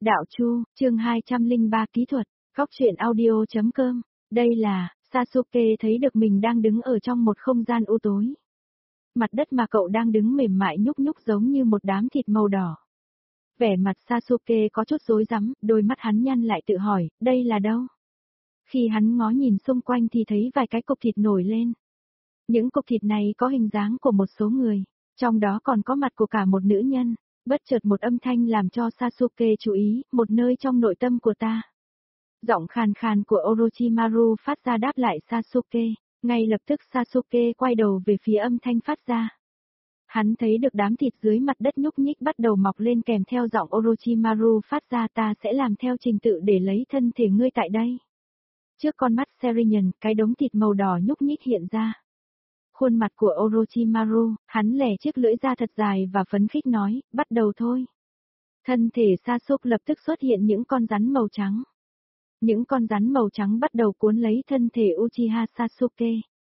Đạo Chu, chương 203 kỹ thuật, góc truyện audio.com, đây là, Sasuke thấy được mình đang đứng ở trong một không gian u tối. Mặt đất mà cậu đang đứng mềm mại nhúc nhúc giống như một đám thịt màu đỏ. Vẻ mặt Sasuke có chút rối rắm, đôi mắt hắn nhăn lại tự hỏi, đây là đâu? Khi hắn ngó nhìn xung quanh thì thấy vài cái cục thịt nổi lên. Những cục thịt này có hình dáng của một số người, trong đó còn có mặt của cả một nữ nhân. Bất chợt một âm thanh làm cho Sasuke chú ý, một nơi trong nội tâm của ta. Giọng khàn khàn của Orochimaru phát ra đáp lại Sasuke, ngay lập tức Sasuke quay đầu về phía âm thanh phát ra. Hắn thấy được đám thịt dưới mặt đất nhúc nhích bắt đầu mọc lên kèm theo giọng Orochimaru phát ra, ta sẽ làm theo trình tự để lấy thân thể ngươi tại đây. Trước con mắt Serion, cái đống thịt màu đỏ nhúc nhích hiện ra. Khuôn mặt của Orochimaru, hắn lẻ chiếc lưỡi ra thật dài và phấn khích nói, bắt đầu thôi. Thân thể Sasuke lập tức xuất hiện những con rắn màu trắng. Những con rắn màu trắng bắt đầu cuốn lấy thân thể Uchiha Sasuke.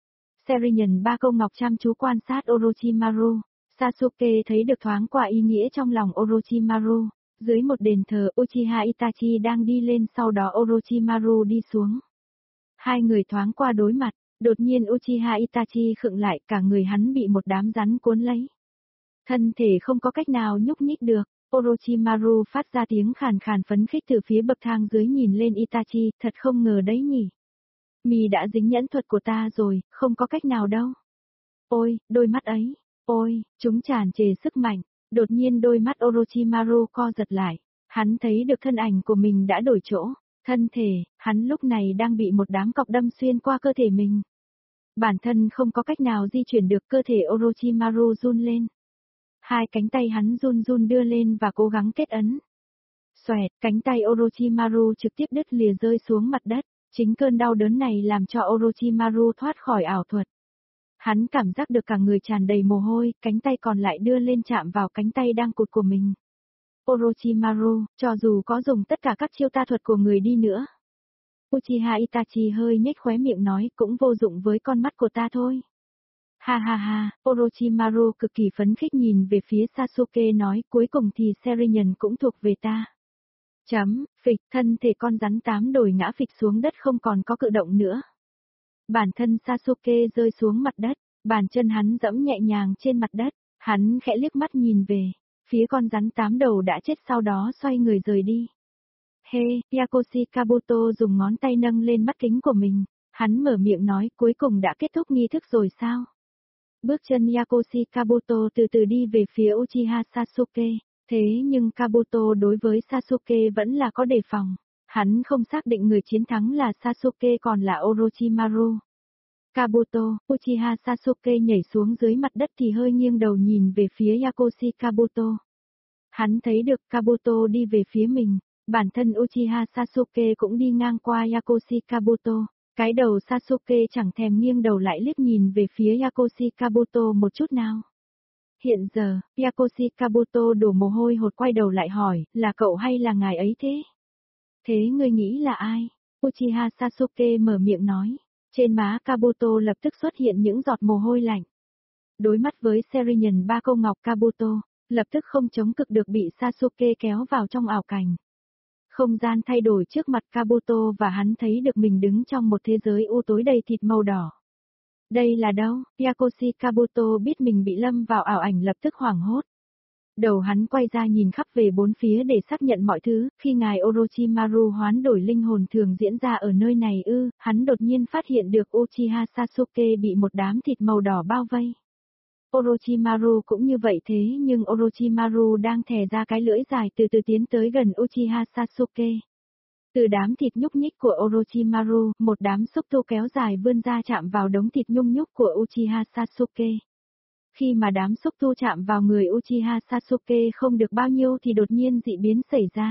Serion ba câu ngọc chăm chú quan sát Orochimaru. Sasuke thấy được thoáng qua ý nghĩa trong lòng Orochimaru. Dưới một đền thờ Uchiha Itachi đang đi lên, sau đó Orochimaru đi xuống. Hai người thoáng qua đối mặt. Đột nhiên Uchiha Itachi khựng lại, cả người hắn bị một đám rắn cuốn lấy. Thân thể không có cách nào nhúc nhích được, Orochimaru phát ra tiếng khàn khàn phấn khích từ phía bậc thang dưới nhìn lên Itachi, thật không ngờ đấy nhỉ. Mì đã dính nhẫn thuật của ta rồi, không có cách nào đâu. Ôi, đôi mắt ấy, ôi, chúng tràn trề sức mạnh, đột nhiên đôi mắt Orochimaru co giật lại, hắn thấy được thân ảnh của mình đã đổi chỗ. Thân thể, hắn lúc này đang bị một đám cọc đâm xuyên qua cơ thể mình. Bản thân không có cách nào di chuyển được, cơ thể Orochimaru run lên. Hai cánh tay hắn run run đưa lên và cố gắng kết ấn. Xoẹt, cánh tay Orochimaru trực tiếp đứt lìa rơi xuống mặt đất. Chính cơn đau đớn này làm cho Orochimaru thoát khỏi ảo thuật. Hắn cảm giác được cả người tràn đầy mồ hôi, cánh tay còn lại đưa lên chạm vào cánh tay đang cụt của mình. Orochimaru, cho dù có dùng tất cả các chiêu ta thuật của người đi nữa. Uchiha Itachi hơi nhếch khóe miệng nói, cũng vô dụng với con mắt của ta thôi. Ha ha ha, Orochimaru cực kỳ phấn khích nhìn về phía Sasuke nói, cuối cùng thì Serion cũng thuộc về ta. Phịch, thân thể con rắn tám đổi ngã phịch xuống đất không còn có cử động nữa. Bản thân Sasuke rơi xuống mặt đất, bàn chân hắn dẫm nhẹ nhàng trên mặt đất, hắn khẽ liếc mắt nhìn về. Phía con rắn tám đầu đã chết, sau đó xoay người rời đi. Yakoshi Kabuto dùng ngón tay nâng lên mắt kính của mình. Hắn mở miệng nói, cuối cùng đã kết thúc nghi thức rồi sao? Bước chân Yakoshi Kabuto từ từ đi về phía Uchiha Sasuke. Thế nhưng Kabuto đối với Sasuke vẫn là có đề phòng. Hắn không xác định người chiến thắng là Sasuke còn là Orochimaru. Kabuto, Uchiha Sasuke nhảy xuống dưới mặt đất thì hơi nghiêng đầu nhìn về phía Yakoshi Kabuto. Hắn thấy được Kabuto đi về phía mình, bản thân Uchiha Sasuke cũng đi ngang qua Yakoshi Kabuto. Cái đầu Sasuke chẳng thèm nghiêng đầu lại liếc nhìn về phía Yakoshi Kabuto một chút nào. Hiện giờ, Yakoshi Kabuto đổ mồ hôi hột quay đầu lại hỏi, là cậu hay là ngài ấy thế? Thế ngươi nghĩ là ai? Uchiha Sasuke mở miệng nói. Trên má Kabuto lập tức xuất hiện những giọt mồ hôi lạnh. Đối mắt với Serion ba câu ngọc Kabuto, lập tức không chống cự được bị Sasuke kéo vào trong ảo cảnh. Không gian thay đổi trước mặt Kabuto và hắn thấy được mình đứng trong một thế giới u tối đầy thịt màu đỏ. Đây là đâu? Yakoshi Kabuto biết mình bị lâm vào ảo ảnh lập tức hoảng hốt. Đầu hắn quay ra nhìn khắp về bốn phía để xác nhận mọi thứ, khi ngài Orochimaru hoán đổi linh hồn thường diễn ra ở nơi này hắn đột nhiên phát hiện được Uchiha Sasuke bị một đám thịt màu đỏ bao vây. Orochimaru cũng như vậy, thế nhưng Orochimaru đang thè ra cái lưỡi dài từ từ tiến tới gần Uchiha Sasuke. Từ đám thịt nhúc nhích của Orochimaru, một đám xúc tu kéo dài vươn ra chạm vào đống thịt nhung nhúc của Uchiha Sasuke. Khi mà đám xúc tu chạm vào người Uchiha Sasuke không được bao nhiêu thì đột nhiên dị biến xảy ra.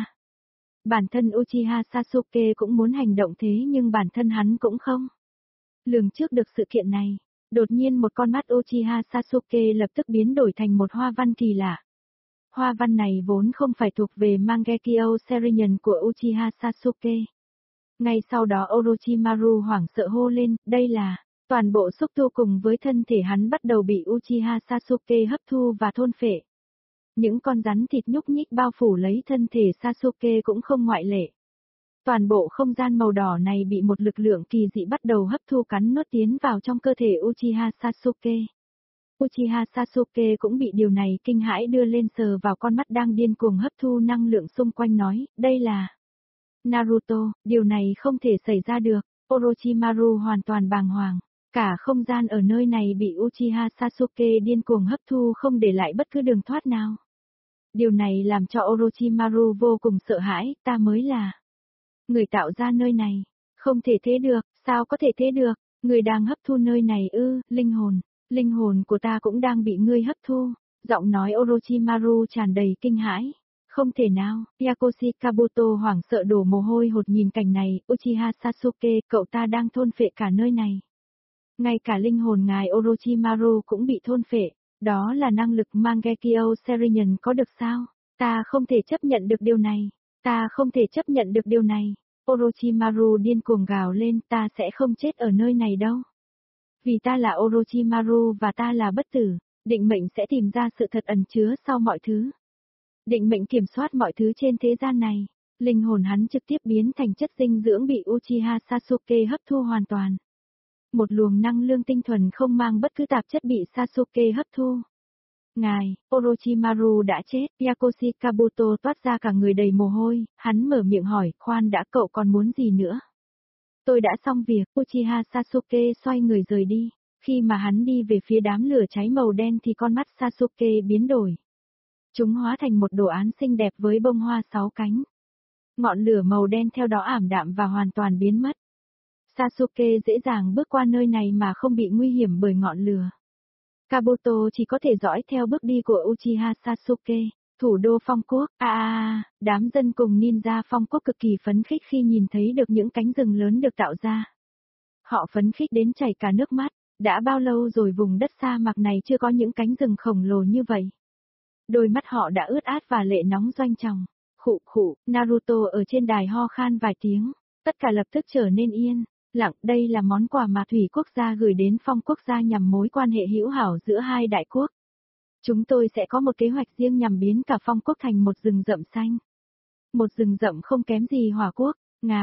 Bản thân Uchiha Sasuke cũng muốn hành động thế nhưng bản thân hắn cũng không lường trước được sự kiện này. Đột nhiên một con mắt Uchiha Sasuke lập tức biến đổi thành một hoa văn kỳ lạ. Hoa văn này vốn không phải thuộc về Mangekyo Serion của Uchiha Sasuke. Ngay sau đó Orochimaru hoảng sợ hô lên, đây là... Toàn bộ xúc tu cùng với thân thể hắn bắt đầu bị Uchiha Sasuke hấp thu và thôn phệ. Những con rắn thịt nhúc nhích bao phủ lấy thân thể Sasuke cũng không ngoại lệ. Toàn bộ không gian màu đỏ này bị một lực lượng kỳ dị bắt đầu hấp thu cắn nuốt tiến vào trong cơ thể Uchiha Sasuke. Uchiha Sasuke cũng bị điều này kinh hãi, đưa lên sờ vào con mắt đang điên cuồng hấp thu năng lượng xung quanh, nói, đây là Naruto, điều này không thể xảy ra được. Orochimaru hoàn toàn bàng hoàng. Cả không gian ở nơi này bị Uchiha Sasuke điên cuồng hấp thu, không để lại bất cứ đường thoát nào. Điều này làm cho Orochimaru vô cùng sợ hãi, ta mới là người tạo ra nơi này. Không thể thế được, sao có thể thế được, người đang hấp thu nơi này ư, linh hồn của ta cũng đang bị ngươi hấp thu. Giọng nói Orochimaru tràn đầy kinh hãi. Không thể nào, Yakoshi Kabuto hoảng sợ đổ mồ hôi hột nhìn cảnh này, Uchiha Sasuke, cậu ta đang thôn phệ cả nơi này. Ngay cả linh hồn ngài Orochimaru cũng bị thôn phệ, đó là năng lực Mangekyo Sharingan có được sao? Ta không thể chấp nhận được điều này, ta không thể chấp nhận được điều này. Orochimaru điên cuồng gào lên, ta sẽ không chết ở nơi này đâu. Vì ta là Orochimaru và ta là bất tử, định mệnh sẽ tìm ra sự thật ẩn chứa sau mọi thứ. Định mệnh kiểm soát mọi thứ trên thế gian này. Linh hồn hắn trực tiếp biến thành chất dinh dưỡng bị Uchiha Sasuke hấp thu hoàn toàn. Một luồng năng lượng tinh thuần không mang bất cứ tạp chất bị Sasuke hấp thu. Ngài, Orochimaru đã chết, Yakoshi Kabuto toát ra cả người đầy mồ hôi, hắn mở miệng hỏi, khoan đã, cậu còn muốn gì nữa? Tôi đã xong việc, Uchiha Sasuke xoay người rời đi. Khi mà hắn đi về phía đám lửa cháy màu đen thì con mắt Sasuke biến đổi. Chúng hóa thành một đồ án xinh đẹp với bông hoa 6 cánh. Ngọn lửa màu đen theo đó ảm đạm và hoàn toàn biến mất. Sasuke dễ dàng bước qua nơi này mà không bị nguy hiểm bởi ngọn lửa. Kabuto chỉ có thể dõi theo bước đi của Uchiha Sasuke, thủ đô Phong Quốc. Đám dân cùng ninja Phong Quốc cực kỳ phấn khích khi nhìn thấy được những cánh rừng lớn được tạo ra. Họ phấn khích đến chảy cả nước mắt, đã bao lâu rồi vùng đất sa mạc này chưa có những cánh rừng khổng lồ như vậy. Đôi mắt họ đã ướt át và lệ nóng doanh tròng. Khụ, Naruto ở trên đài ho khan vài tiếng, tất cả lập tức trở nên yên lặng. Đây là món quà mà Thủy Quốc gia gửi đến Phong Quốc gia nhằm mối quan hệ hữu hảo giữa hai đại quốc. Chúng tôi sẽ có một kế hoạch riêng nhằm biến cả Phong Quốc thành một rừng rậm xanh. Một rừng rậm không kém gì Hỏa Quốc.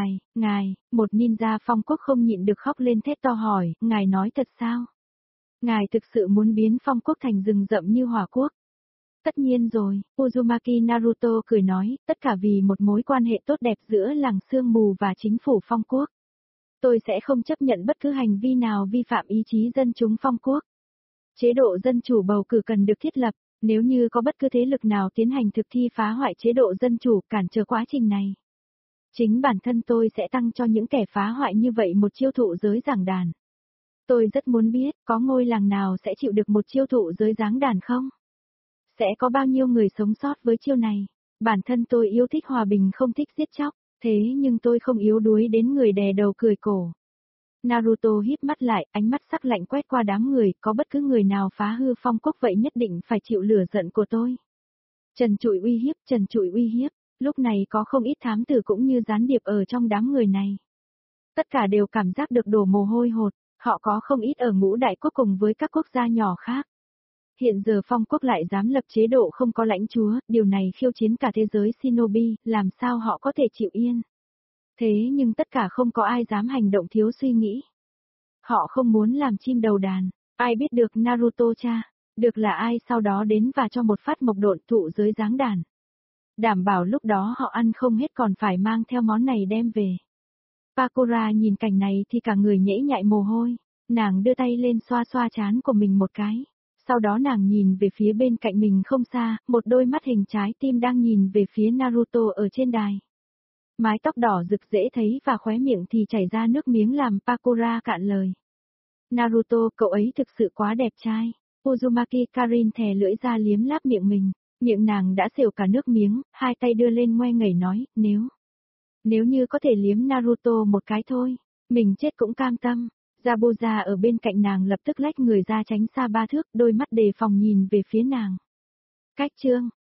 Ngài, một ninja Phong Quốc không nhịn được khóc lên thét to hỏi, ngài nói thật sao? Ngài thực sự muốn biến Phong Quốc thành rừng rậm như Hỏa Quốc? Tất nhiên rồi, Uzumaki Naruto cười nói, tất cả vì một mối quan hệ tốt đẹp giữa làng sương mù và chính phủ Phong Quốc. Tôi sẽ không chấp nhận bất cứ hành vi nào vi phạm ý chí dân chúng Phong Quốc. Chế độ dân chủ bầu cử cần được thiết lập, nếu như có bất cứ thế lực nào tiến hành thực thi phá hoại chế độ dân chủ cản trở quá trình này. Chính bản thân tôi sẽ tăng cho những kẻ phá hoại như vậy một chiêu thụ giới giảng đàn. Tôi rất muốn biết, có ngôi làng nào sẽ chịu được một chiêu thụ giới giáng đàn không? Sẽ có bao nhiêu người sống sót với chiêu này? Bản thân tôi yêu thích hòa bình, không thích giết chóc, thế nhưng tôi không yếu đuối đến người đè đầu cười cổ. Naruto híp mắt lại, ánh mắt sắc lạnh quét qua đám người, có bất cứ người nào phá hư Phong Quốc vậy nhất định phải chịu lửa giận của tôi. Trần trụi uy hiếp, lúc này có không ít thám tử cũng như gián điệp ở trong đám người này. Tất cả đều cảm giác được đổ mồ hôi hột, họ có không ít ở ngũ đại quốc cùng với các quốc gia nhỏ khác. Hiện giờ Phong Quốc lại dám lập chế độ không có lãnh chúa, điều này khiêu chiến cả thế giới shinobi, làm sao họ có thể chịu yên. Thế nhưng tất cả không có ai dám hành động thiếu suy nghĩ. Họ không muốn làm chim đầu đàn, ai biết được Naruto cha, được là ai sau đó đến và cho một phát mộc độn thụ giới giáng đàn. Đảm bảo lúc đó họ ăn không hết còn phải mang theo món này đem về. Pakura nhìn cảnh này thì cả người nhễ nhại mồ hôi, nàng đưa tay lên xoa xoa trán của mình một cái. Sau đó nàng nhìn về phía bên cạnh mình không xa, một đôi mắt hình trái tim đang nhìn về phía Naruto ở trên đài. Mái tóc đỏ rực dễ thấy và khóe miệng thì chảy ra nước miếng làm Pakura cạn lời. Naruto, cậu ấy thực sự quá đẹp trai. Uzumaki Karin thè lưỡi ra liếm láp miệng mình, miệng nàng đã xỉu cả nước miếng, hai tay đưa lên ngoe ngẩy nói, nếu như có thể liếm Naruto một cái thôi, mình chết cũng cam tâm. Zabuza ở bên cạnh nàng lập tức lách người ra tránh xa 3 thước, đôi mắt đề phòng nhìn về phía nàng. Cách chương